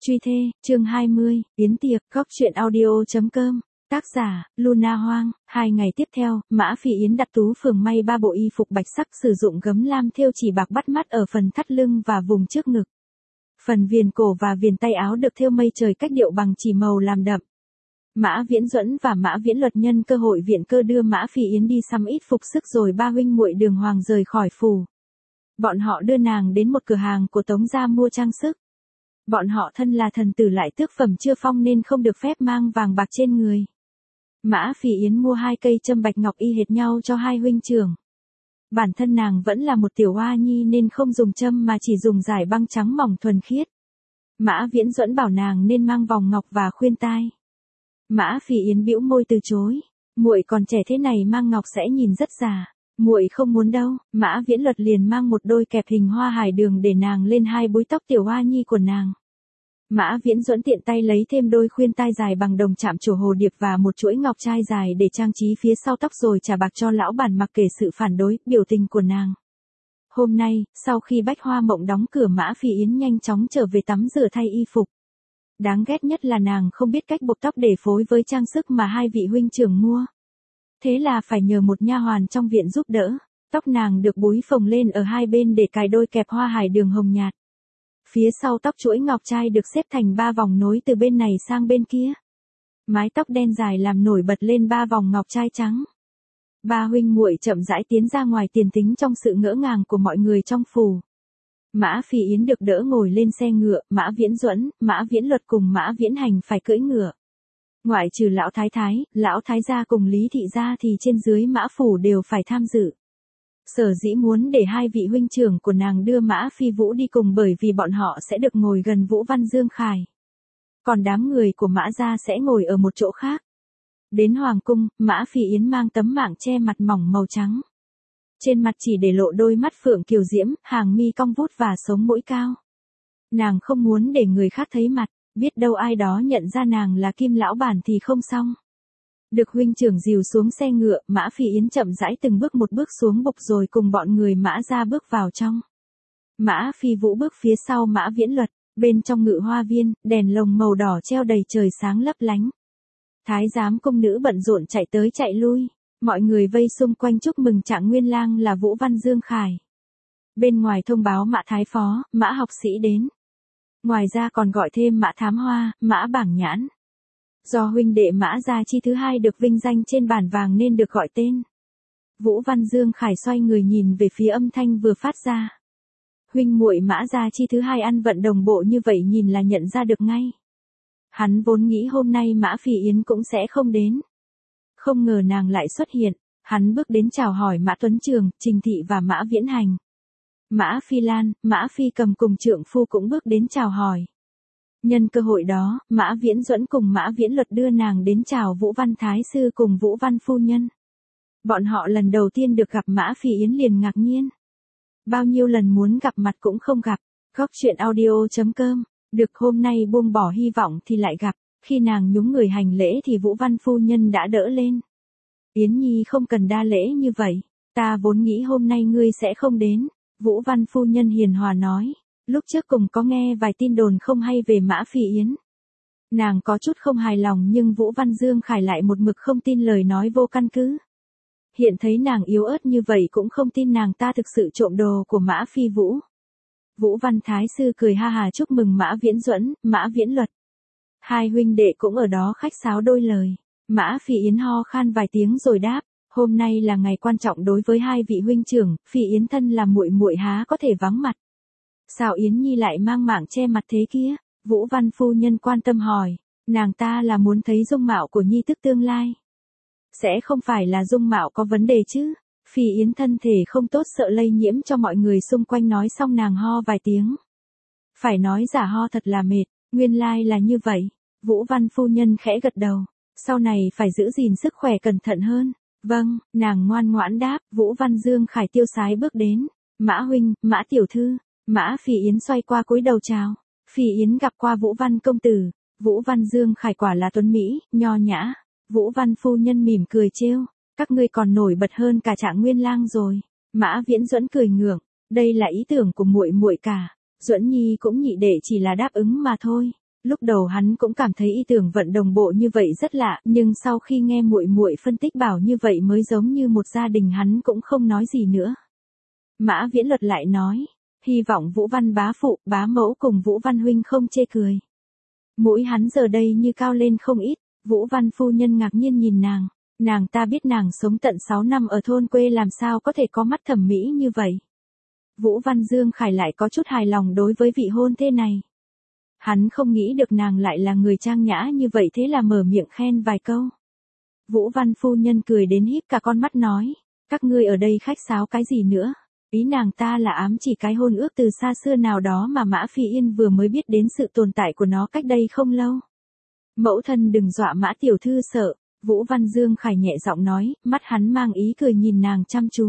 Truy thê, chương 20, Yến tiệc, góc truyện audio.com, tác giả, Luna Hoang. 2 ngày tiếp theo, Mã Phi Yến đặt Tú Phường may 3 bộ y phục bạch sắc sử dụng gấm lam thêu chỉ bạc bắt mắt ở phần thắt lưng và vùng trước ngực. Phần viền cổ và viền tay áo được thêu mây trời cách điệu bằng chỉ màu làm đậm. Mã Viễn Duẫn và Mã Viễn Luật nhân cơ hội viện cơ đưa Mã Phi Yến đi sắm ít phục sức rồi ba huynh muội Đường Hoàng rời khỏi phủ. Bọn họ đưa nàng đến một cửa hàng của Tống gia mua trang sức. Bọn họ thân là thần tử lại tước phẩm chưa phong nên không được phép mang vàng bạc trên người. Mã Phi Yến mua 2 cây châm bạch ngọc y hệt nhau cho hai huynh trưởng. Bản thân nàng vẫn là một tiểu hoa nhi nên không dùng châm mà chỉ dùng dải băng trắng mỏng thuần khiết. Mã Viễn Duẫn bảo nàng nên mang vòng ngọc và khuyên tai. Mã Phi Yến bĩu môi từ chối, muội còn trẻ thế này mang ngọc sẽ nhìn rất già. Muội không muốn đâu. Mã Viễn Luật liền mang một đôi kẹp hình hoa hải đường để nàng lên hai búi tóc tiểu hoa nhi của nàng. Mã Viễn Duẫn tiện tay lấy thêm đôi khuyên tai dài bằng đồng chạm trổ hồ điệp và một chuỗi ngọc trai dài để trang trí phía sau tóc rồi trả bạc cho lão bản mặc kệ sự phản đối, biểu tình của nàng. Hôm nay, sau khi Bách Hoa Mộng đóng cửa Mã Phi Yến nhanh chóng trở về tắm rửa thay y phục. Đáng ghét nhất là nàng không biết cách buộc tóc để phối với trang sức mà hai vị huynh trưởng mua. Thế là phải nhờ một nha hoàn trong viện giúp đỡ. Tóc nàng được búi phồng lên ở hai bên để cài đôi kẹp hoa hải đường hồng nhạt. Phía sau tóc chuỗi ngọc trai được xếp thành 3 vòng nối từ bên này sang bên kia. Mái tóc đen dài làm nổi bật lên 3 vòng ngọc trai trắng. Ba huynh muội chậm rãi tiến ra ngoài tiền thính trong sự ngỡ ngàng của mọi người trong phủ. Mã Phi Yến được đỡ ngồi lên xe ngựa, Mã Viễn Duẫn, Mã Viễn Luật cùng Mã Viễn Hành phải cưỡi ngựa. Ngoại trừ lão thái gia cùng Lý thị gia thì trên dưới Mã phủ đều phải tham dự. Sở dĩ muốn để hai vị huynh trưởng của nàng đưa Mã Phi Vũ đi cùng bởi vì bọn họ sẽ được ngồi gần Vũ Văn Dương Khải. Còn đám người của Mã gia sẽ ngồi ở một chỗ khác. Đến hoàng cung, Mã Phi Yến mang tấm mảng che mặt mỏng màu trắng. Trên mặt chỉ để lộ đôi mắt phượng kiều diễm, hàng mi cong vút và sống mũi cao. Nàng không muốn để người khác thấy mặt, biết đâu ai đó nhận ra nàng là Kim lão bản thì không xong. Được huynh trưởng dìu xuống xe ngựa, Mã Phi Yến chậm rãi từng bước một bước xuống bục rồi cùng bọn người Mã ra bước vào trong. Mã Phi Vũ bước phía sau Mã Viễn Luật, bên trong ngự hoa viên, đèn lồng màu đỏ treo đầy trời sáng lấp lánh. Thái giám công nữ bận rộn chạy tới chạy lui, mọi người vây xung quanh chúc mừng trạng nguyên lang là Vũ Văn Dương Khải. Bên ngoài thông báo Mã Thái Phó, Mã học sĩ đến. Ngoài ra còn gọi thêm Mã Thám Hoa, Mã Bảng Nhãn. Do huynh đệ Mã Gia Chi thứ hai được vinh danh trên bản vàng nên được gọi tên. Vũ Văn Dương Khải xoay người nhìn về phía âm thanh vừa phát ra. Huynh muội Mã Gia Chi thứ hai ăn vận đồng bộ như vậy nhìn là nhận ra được ngay. Hắn vốn nghĩ hôm nay Mã Phi Yến cũng sẽ không đến. Không ngờ nàng lại xuất hiện, hắn bước đến chào hỏi Mã Tuấn Trường, Trình Thị và Mã Viễn Hành. Mã Phi Lan, Mã Phi Cầm cùng trượng phu cũng bước đến chào hỏi. Nhân cơ hội đó, Mã Viễn Duẫn cùng Mã Viễn Luật đưa nàng đến chào Vũ Văn Thái Sư cùng Vũ Văn Phu Nhân. Bọn họ lần đầu tiên được gặp Mã Phi Yến liền ngạc nhiên. Bao nhiêu lần muốn gặp mặt cũng không gặp. Góc truyện audio.com, được hôm nay buông bỏ hy vọng thì lại gặp. Khi nàng nhúng người hành lễ thì Vũ Văn Phu Nhân đã đỡ lên. Yến Nhi không cần đa lễ như vậy. Ta vốn nghĩ hôm nay ngươi sẽ không đến. Vũ Văn Phu Nhân hiền hòa nói. Lúc trước cùng có nghe vài tin đồn không hay về Mã Phi Yến. Nàng có chút không hài lòng nhưng Vũ Văn Dương Khải lại một mực không tin lời nói vô căn cứ. Hiện thấy nàng yếu ớt như vậy cũng không tin nàng ta thực sự trộm đồ của Mã Phi Vũ. Vũ Văn Thái Sư cười ha hà chúc mừng Mã Viễn Duẫn, Mã Viễn Luật. Hai huynh đệ cũng ở đó khách sáo đôi lời. Mã Phi Yến ho khan vài tiếng rồi đáp, hôm nay là ngày quan trọng đối với hai vị huynh trưởng, Phi Yến thân là muội muội há có thể vắng mặt. Sao Yến Nhi lại mang mảng che mặt thế kia? Vũ Văn Phu Nhân quan tâm hỏi, nàng ta là muốn thấy dung mạo của Nhi tức tương lai. Sẽ không phải là dung mạo có vấn đề chứ? Phi Yến thân thể không tốt sợ lây nhiễm cho mọi người xung quanh nói xong nàng ho vài tiếng. Phải nói giả ho thật là mệt, nguyên lai là như vậy. Vũ Văn Phu Nhân khẽ gật đầu, sau này phải giữ gìn sức khỏe cẩn thận hơn. Vâng, nàng ngoan ngoãn đáp. Vũ Văn Dương Khải tiêu sái bước đến. Mã huynh, Mã tiểu thư. Mã Phi Yến xoay qua cúi đầu chào. Phi Yến gặp qua Vũ Văn công tử. Vũ Văn Dương Khải quả là tuấn mỹ, nho nhã. Vũ Văn Phu Nhân mỉm cười trêu, các ngươi còn nổi bật hơn cả Trạng Nguyên lang rồi. Mã Viễn Duẫn cười ngượng, đây là ý tưởng của muội muội cả. Duẫn Nhi cũng nhị đệ chỉ là đáp ứng mà thôi. Lúc đầu hắn cũng cảm thấy ý tưởng vận đồng bộ như vậy rất lạ, nhưng sau khi nghe muội muội phân tích bảo như vậy mới giống như một gia đình hắn cũng không nói gì nữa. Mã Viễn Luật lại nói, hy vọng Vũ Văn bá phụ, bá mẫu cùng Vũ Văn huynh không chê cười. Mũi hắn giờ đây như cao lên không ít, Vũ Văn phu nhân ngạc nhiên nhìn nàng ta biết nàng sống tận 6 năm ở thôn quê làm sao có thể có mắt thẩm mỹ như vậy. Vũ Văn Dương Khải lại có chút hài lòng đối với vị hôn thê này. Hắn không nghĩ được nàng lại là người trang nhã như vậy thế là mở miệng khen vài câu. Vũ Văn phu nhân cười đến híp cả con mắt nói, các ngươi ở đây khách sáo cái gì nữa? Ý nàng ta là ám chỉ cái hôn ước từ xa xưa nào đó mà Mã Phi Yên vừa mới biết đến sự tồn tại của nó cách đây không lâu. Mẫu thân đừng dọa Mã tiểu thư sợ, Vũ Văn Dương Khải nhẹ giọng nói, mắt hắn mang ý cười nhìn nàng chăm chú.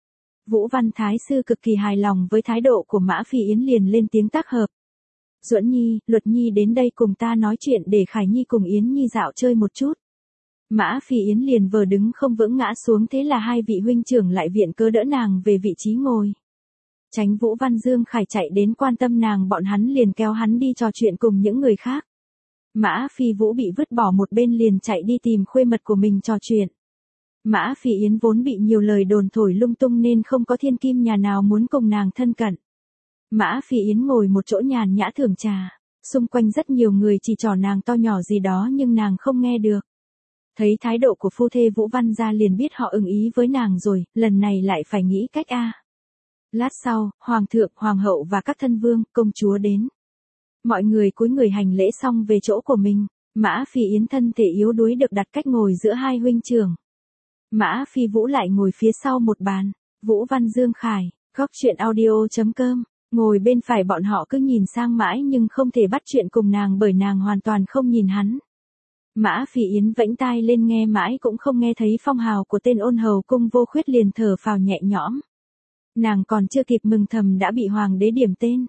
Vũ Văn Thái Sư cực kỳ hài lòng với thái độ của Mã Phi Yến liền lên tiếng tác hợp. Duẫn Nhi, Luật Nhi đến đây cùng ta nói chuyện để Khải Nhi cùng Yến Nhi dạo chơi một chút. Mã Phi Yến liền vừa đứng không vững ngã xuống thế là hai vị huynh trưởng lại viện cớ đỡ nàng về vị trí ngồi. Tránh Vũ Văn Dương Khải chạy đến quan tâm nàng bọn hắn liền kéo hắn đi trò chuyện cùng những người khác. Mã Phi Vũ bị vứt bỏ một bên liền chạy đi tìm khuê mật của mình trò chuyện. Mã Phi Yến vốn bị nhiều lời đồn thổi lung tung nên không có thiên kim nhà nào muốn cùng nàng thân cận. Mã Phi Yến ngồi một chỗ nhàn nhã thưởng trà, xung quanh rất nhiều người chỉ trỏ nàng to nhỏ gì đó nhưng nàng không nghe được. Thấy thái độ của phu thê Vũ Văn gia liền biết họ ưng ý với nàng rồi, lần này lại phải nghĩ cách a. Lát sau, hoàng thượng, hoàng hậu và các thân vương, công chúa đến. Mọi người cúi người hành lễ xong về chỗ của mình, Mã Phi Yến thân thể yếu đuối được đặt cách ngồi giữa hai huynh trưởng. Mã Phi Vũ lại ngồi phía sau một bàn, Vũ Văn Dương Khải, góc chuyện audio.com, ngồi bên phải bọn họ cứ nhìn sang mãi nhưng không thể bắt chuyện cùng nàng bởi nàng hoàn toàn không nhìn hắn. Mã Phi Yến vẫy tai lên nghe mãi cũng không nghe thấy phong hào của tên ôn hầu Cung Vô Khuyết liền thở phào nhẹ nhõm. Nàng còn chưa kịp mừng thầm đã bị hoàng đế điểm tên.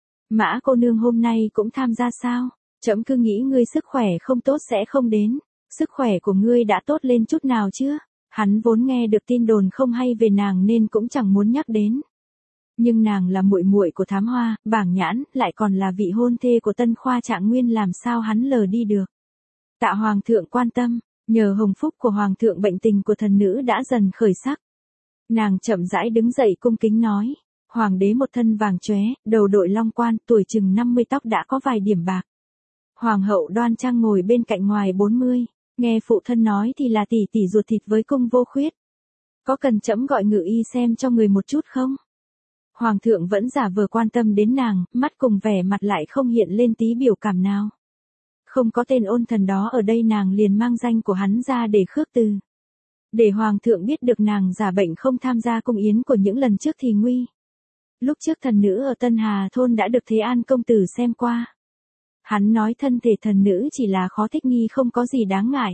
Mã cô nương hôm nay cũng tham gia sao? Trẫm cứ nghĩ ngươi sức khỏe không tốt sẽ không đến. Sức khỏe của ngươi đã tốt lên chút nào chưa? Hắn vốn nghe được tin đồn không hay về nàng nên cũng chẳng muốn nhắc đến. Nhưng nàng là muội muội của Thám Hoa, Bảng Nhãn, lại còn là vị hôn thê của Tân Khoa Trạng Nguyên làm sao hắn lờ đi được. Tạ hoàng thượng quan tâm, nhờ hồng phúc của hoàng thượng bệnh tình của thần nữ đã dần khởi sắc. Nàng chậm rãi đứng dậy cung kính nói, hoàng đế một thân vàng chóe, đầu đội long quan, tuổi chừng 50 tóc đã có vài điểm bạc. Hoàng hậu đoan trang ngồi bên cạnh ngoài 40, nghe phụ thân nói thì là tỷ tỷ ruột thịt với Cung Vô Khuyết. Có cần trẫm gọi ngự y xem cho người một chút không? Hoàng thượng vẫn giả vờ quan tâm đến nàng, mắt cùng vẻ mặt lại không hiện lên tí biểu cảm nào. Không có tên ôn thần đó ở đây nàng liền mang danh của hắn ra để khước từ. Để hoàng thượng biết được nàng giả bệnh không tham gia cung yến của những lần trước thì nguy. Lúc trước thần nữ ở Tân Hà thôn đã được Thế An công tử xem qua. Hắn nói thân thể thần nữ chỉ là khó thích nghi không có gì đáng ngại.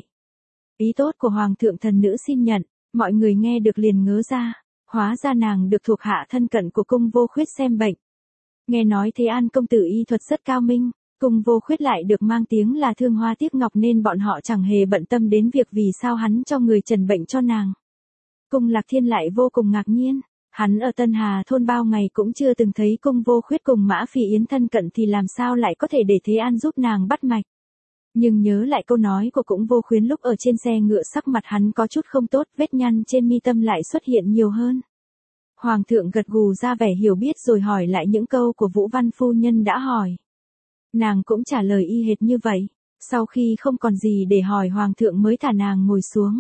Ý tốt của hoàng thượng thần nữ xin nhận, mọi người nghe được liền ngớ ra, hóa ra nàng được thuộc hạ thân cận của Cung Vô Khuyết xem bệnh. Nghe nói Thế An công tử y thuật rất cao minh, Cung Vô Khuyết lại được mang tiếng là thương hoa tiếc ngọc nên bọn họ chẳng hề bận tâm đến việc vì sao hắn cho người trần bệnh cho nàng. Cung Lạc Thiên lại vô cùng ngạc nhiên, hắn ở Tân Hà thôn bao ngày cũng chưa từng thấy Cung Vô Khuyết cùng Mã Phi Yến thân cận thì làm sao lại có thể để Thế An giúp nàng bắt mạch. Nhưng nhớ lại câu nói của Cung Vô Khuyến lúc ở trên xe ngựa sắc mặt hắn có chút không tốt, vết nhăn trên mi tâm lại xuất hiện nhiều hơn. Hoàng thượng gật gù ra vẻ hiểu biết rồi hỏi lại những câu của Vũ Văn phu nhân đã hỏi. Nàng cũng trả lời y hệt như vậy, sau khi không còn gì để hỏi hoàng thượng mới thả nàng ngồi xuống.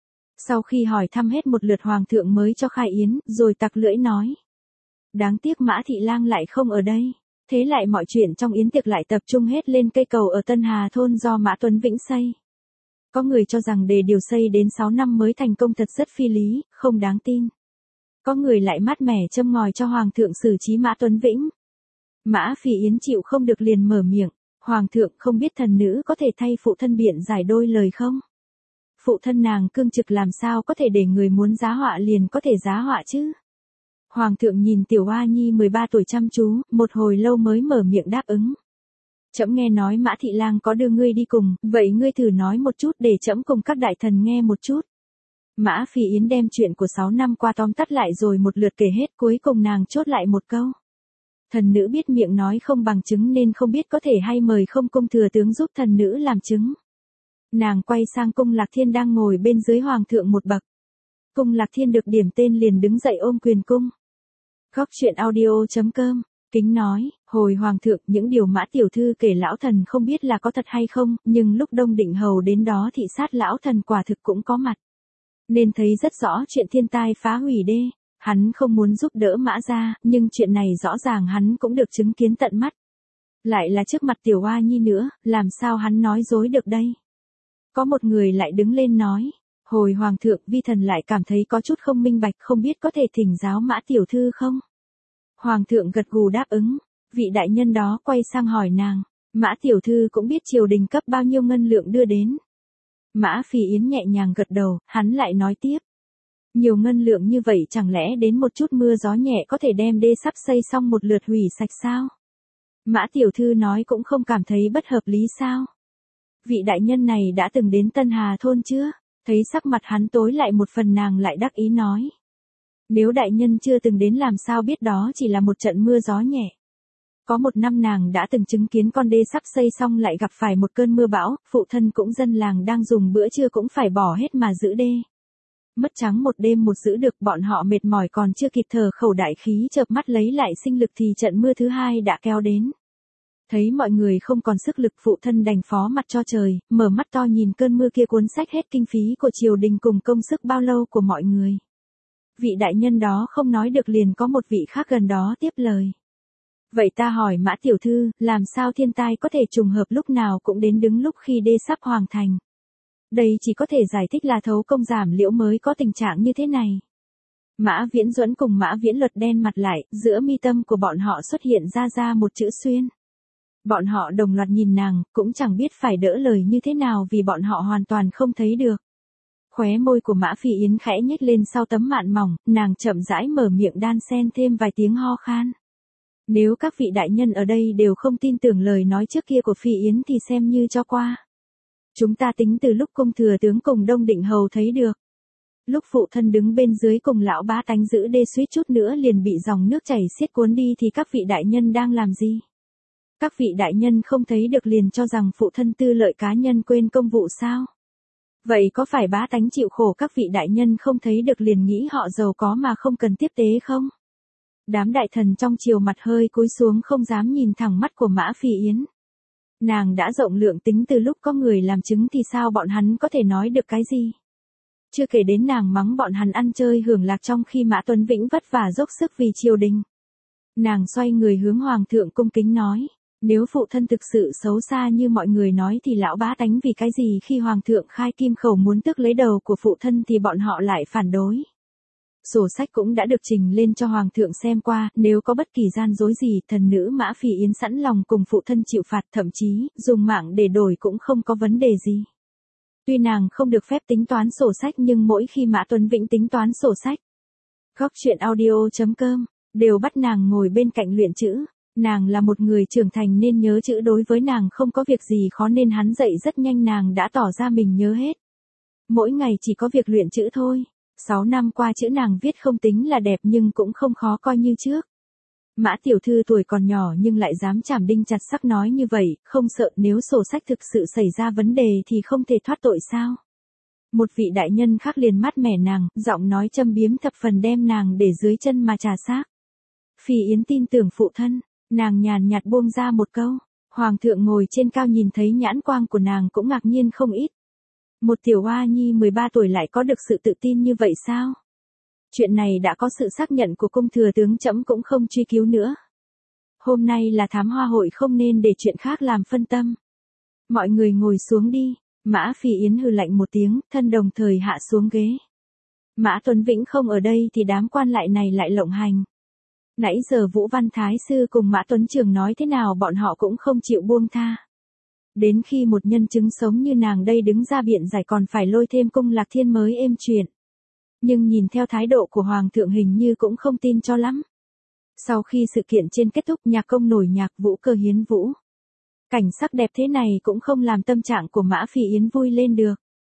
Sau khi hỏi thăm hết một lượt hoàng thượng mới cho khai yến, rồi tặc lưỡi nói. Đáng tiếc Mã Thị Lang lại không ở đây, thế lại mọi chuyện trong yến tiệc lại tập trung hết lên cây cầu ở Tân Hà thôn do Mã Tuấn Vĩnh xây. Có người cho rằng đề điều xây đến 6 năm mới thành công thật rất phi lý, không đáng tin. Có người lại mát mẻ châm ngòi cho hoàng thượng xử trí Mã Tuấn Vĩnh. Mã Phi Yến chịu không được liền mở miệng, hoàng thượng không biết thần nữ có thể thay phụ thân biện giải đôi lời không? Phụ thân nàng cương trực làm sao có thể để người muốn giá họa liền có thể giá họa chứ? Hoàng thượng nhìn tiểu oa nhi 13 tuổi chăm chú, một hồi lâu mới mở miệng đáp ứng. Trẫm nghe nói Mã Thị Lang có đưa ngươi đi cùng, vậy ngươi thử nói một chút để trẫm cùng các đại thần nghe một chút. Mã Phi Yến đem chuyện của 6 năm qua tóm tắt lại rồi một lượt kể hết, cuối cùng nàng chốt lại một câu. Thần nữ biết miệng nói không bằng chứng nên không biết có thể hay mời không cung thừa tướng giúp thần nữ làm chứng. Nàng quay sang cung Lạc Thiên đang ngồi bên dưới hoàng thượng một bậc. Cung Lạc Thiên được điểm tên liền đứng dậy ôm quyền cung. Góc chuyện audio.com, kính nói, hồi hoàng thượng những điều Mã tiểu thư kể lão thần không biết là có thật hay không, nhưng lúc Đông Định Hầu đến đó thị sát lão thần quả thực cũng có mặt. Nên thấy rất rõ chuyện thiên tai phá hủy đê. Hắn không muốn giúp đỡ Mã gia, nhưng chuyện này rõ ràng hắn cũng được chứng kiến tận mắt. Lại là trước mặt tiểu oa nhi nữa, làm sao hắn nói dối được đây? Có một người lại đứng lên nói, hồi hoàng thượng vi thần lại cảm thấy có chút không minh bạch, không biết có thể thỉnh giáo Mã tiểu thư không? Hoàng thượng gật gù đáp ứng, vị đại nhân đó quay sang hỏi nàng, Mã tiểu thư cũng biết triều đình cấp bao nhiêu ngân lượng đưa đến. Mã Phi Yến nhẹ nhàng gật đầu, hắn lại nói tiếp. Nhiều ngân lượng như vậy chẳng lẽ đến một chút mưa gió nhẹ có thể đem đê sắp xây xong một lượt hủy sạch sao? Mã tiểu thư nói cũng không cảm thấy bất hợp lý sao? Vị đại nhân này đã từng đến Tân Hà thôn chưa? Thấy sắc mặt hắn tối lại một phần nàng lại đắc ý nói. Nếu đại nhân chưa từng đến làm sao biết đó chỉ là một trận mưa gió nhẹ. Có một năm nàng đã từng chứng kiến con đê sắp xây xong lại gặp phải một cơn mưa bão, phụ thân cũng dân làng đang dùng bữa trưa cũng phải bỏ hết mà giữ đê. Mất trắng một đêm một giữ được, bọn họ mệt mỏi còn chưa kịp thở khẩu đại khí chợp mắt lấy lại sinh lực thì trận mưa thứ hai đã kéo đến. Thấy mọi người không còn sức lực, phụ thân đành phó mặt cho trời, mở mắt to nhìn cơn mưa kia cuốn xách hết kinh phí của triều đình cùng công sức bao lâu của mọi người. Vị đại nhân đó không nói được liền có một vị khác gần đó tiếp lời. Vậy ta hỏi Mã tiểu thư, làm sao thiên tai có thể trùng hợp lúc nào cũng đến đứng lúc khi đê sắp hoàn thành? Đây chỉ có thể giải thích là thấu công giảm liễu mới có tình trạng như thế này. Mã Viễn Duẫn cùng Mã Viễn Luật đen mặt lại, giữa mi tâm của bọn họ xuất hiện ra một chữ xuyên. Bọn họ đồng loạt nhìn nàng, cũng chẳng biết phải đỡ lời như thế nào vì bọn họ hoàn toàn không thấy được. Khóe môi của Mã Phi Yến khẽ nhếch lên sau tấm mạn mỏng, nàng chậm rãi mở miệng đan xen thêm vài tiếng ho khan. Nếu các vị đại nhân ở đây đều không tin tưởng lời nói trước kia của Phi Yến thì xem như cho qua. Chúng ta tính từ lúc cung thừa tướng cùng Đông Định Hầu thấy được. Lúc phụ thân đứng bên dưới cùng lão bá tánh giữ đê suýt chút nữa liền bị dòng nước chảy xiết cuốn đi thì các vị đại nhân đang làm gì? Các vị đại nhân không thấy được liền cho rằng phụ thân tư lợi cá nhân quên công vụ sao? Vậy có phải bá tánh chịu khổ các vị đại nhân không thấy được liền nghĩ họ giàu có mà không cần tiếp tế không? Đám đại thần trong triều mặt hơi cúi xuống không dám nhìn thẳng mắt của Mã Phi Yến. Nàng đã rộng lượng tính từ lúc có người làm chứng thì sao bọn hắn có thể nói được cái gì? Chưa kể đến nàng mắng bọn hắn ăn chơi hưởng lạc trong khi Mã Tuấn Vĩnh vất vả dốc sức vì triều đình. Nàng xoay người hướng hoàng thượng cung kính nói, nếu phụ thân thực sự xấu xa như mọi người nói thì lão bá tánh vì cái gì khi hoàng thượng khai kim khẩu muốn tước lấy đầu của phụ thân thì bọn họ lại phản đối. Sổ sách cũng đã được trình lên cho hoàng thượng xem qua, nếu có bất kỳ gian dối gì, thần nữ Mã Phi Yến sẵn lòng cùng phụ thân chịu phạt, thậm chí dùng mạng để đổi cũng không có vấn đề gì. Tuy nàng không được phép tính toán sổ sách nhưng mỗi khi Mã Tuấn Vĩnh tính toán sổ sách, góc chuyện audio.com đều bắt nàng ngồi bên cạnh luyện chữ. Nàng là một người trưởng thành nên nhớ chữ đối với nàng không có việc gì khó nên hắn dạy rất nhanh, nàng đã tỏ ra mình nhớ hết. Mỗi ngày chỉ có việc luyện chữ thôi. 6 năm qua chữ nàng viết không tính là đẹp nhưng cũng không khó coi như trước. Mã tiểu thư tuổi còn nhỏ nhưng lại dám chảm đinh chặt sắt nói như vậy, không sợ nếu sổ sách thực sự xảy ra vấn đề thì không thể thoát tội sao? Một vị đại nhân khác liền mát mẻ nàng, giọng nói châm biếm thập phần đem nàng để dưới chân mà trà xác. Phi Yến tin tưởng phụ thân, nàng nhàn nhạt buông ra một câu. Hoàng thượng ngồi trên cao nhìn thấy nhãn quang của nàng cũng ngạc nhiên không ít. Một tiểu oa nhi 13 tuổi lại có được sự tự tin như vậy sao? Chuyện này đã có sự xác nhận của cung thừa tướng, trẫm cũng không truy cứu nữa. Hôm nay là thám hoa hội không nên để chuyện khác làm phân tâm. Mọi người ngồi xuống đi. Mã Phi Yến hừ lạnh một tiếng, thân đồng thời hạ xuống ghế. Mã Tuấn Vĩnh không ở đây thì đám quan lại này lại lộng hành. Nãy giờ Vũ Văn Thái Sư cùng Mã Tuấn Trường nói thế nào bọn họ cũng không chịu buông tha. Đến khi một nhân chứng sống như nàng đây đứng ra biện giải còn phải lôi thêm cung Lạc Thiên mới êm chuyện. Nhưng nhìn theo thái độ của Hoàng thượng hình như cũng không tin cho lắm. Sau khi sự kiện trên kết thúc, nhạc công nổi nhạc, vũ cơ hiến vũ. Cảnh sắc đẹp thế này cũng không làm tâm trạng của Mã Phi Yến vui lên được.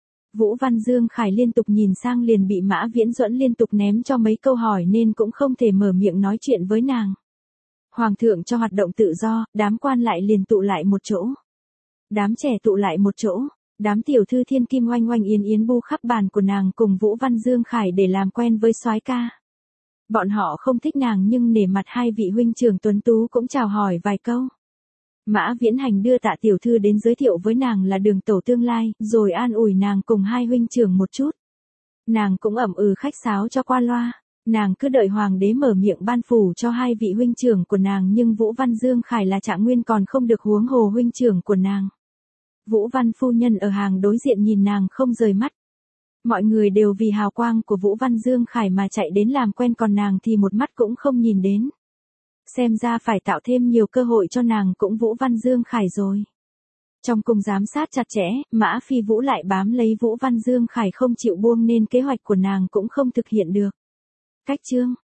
Vũ Văn Dương Khải liên tục nhìn sang liền bị Mã Viễn Duẫn liên tục ném cho mấy câu hỏi nên cũng không thể mở miệng nói chuyện với nàng. Hoàng thượng cho hoạt động tự do, đám quan lại liền tụ lại một chỗ. Đám trẻ tụ lại một chỗ, đám tiểu thư thiên kim oanh oanh yến yến bu khắp bàn của nàng cùng Vũ Văn Dương Khải để làm quen với soái ca. Bọn họ không thích nàng nhưng nể mặt hai vị huynh trưởng tuấn tú cũng chào hỏi vài câu. Mã Viễn Hành đưa Tạ tiểu thư đến giới thiệu với nàng là đường tẩu tương lai, rồi an ủi nàng cùng hai huynh trưởng một chút. Nàng cũng ậm ừ khách sáo cho qua loa. Nàng cứ đợi hoàng đế mở miệng ban phủ cho hai vị huynh trưởng của nàng nhưng Vũ Văn Dương Khải là Trạng Nguyên còn không được huống hồ huynh trưởng của nàng. Vũ Văn phu nhân ở hàng đối diện nhìn nàng không rời mắt. Mọi người đều vì hào quang của Vũ Văn Dương Khải mà chạy đến làm quen còn nàng thì một mắt cũng không nhìn đến. Xem ra phải tạo thêm nhiều cơ hội cho nàng cũng Vũ Văn Dương Khải rồi. Trong cung giám sát chặt chẽ, Mã Phi Vũ lại bám lấy Vũ Văn Dương Khải không chịu buông nên kế hoạch của nàng cũng không thực hiện được. Cách chương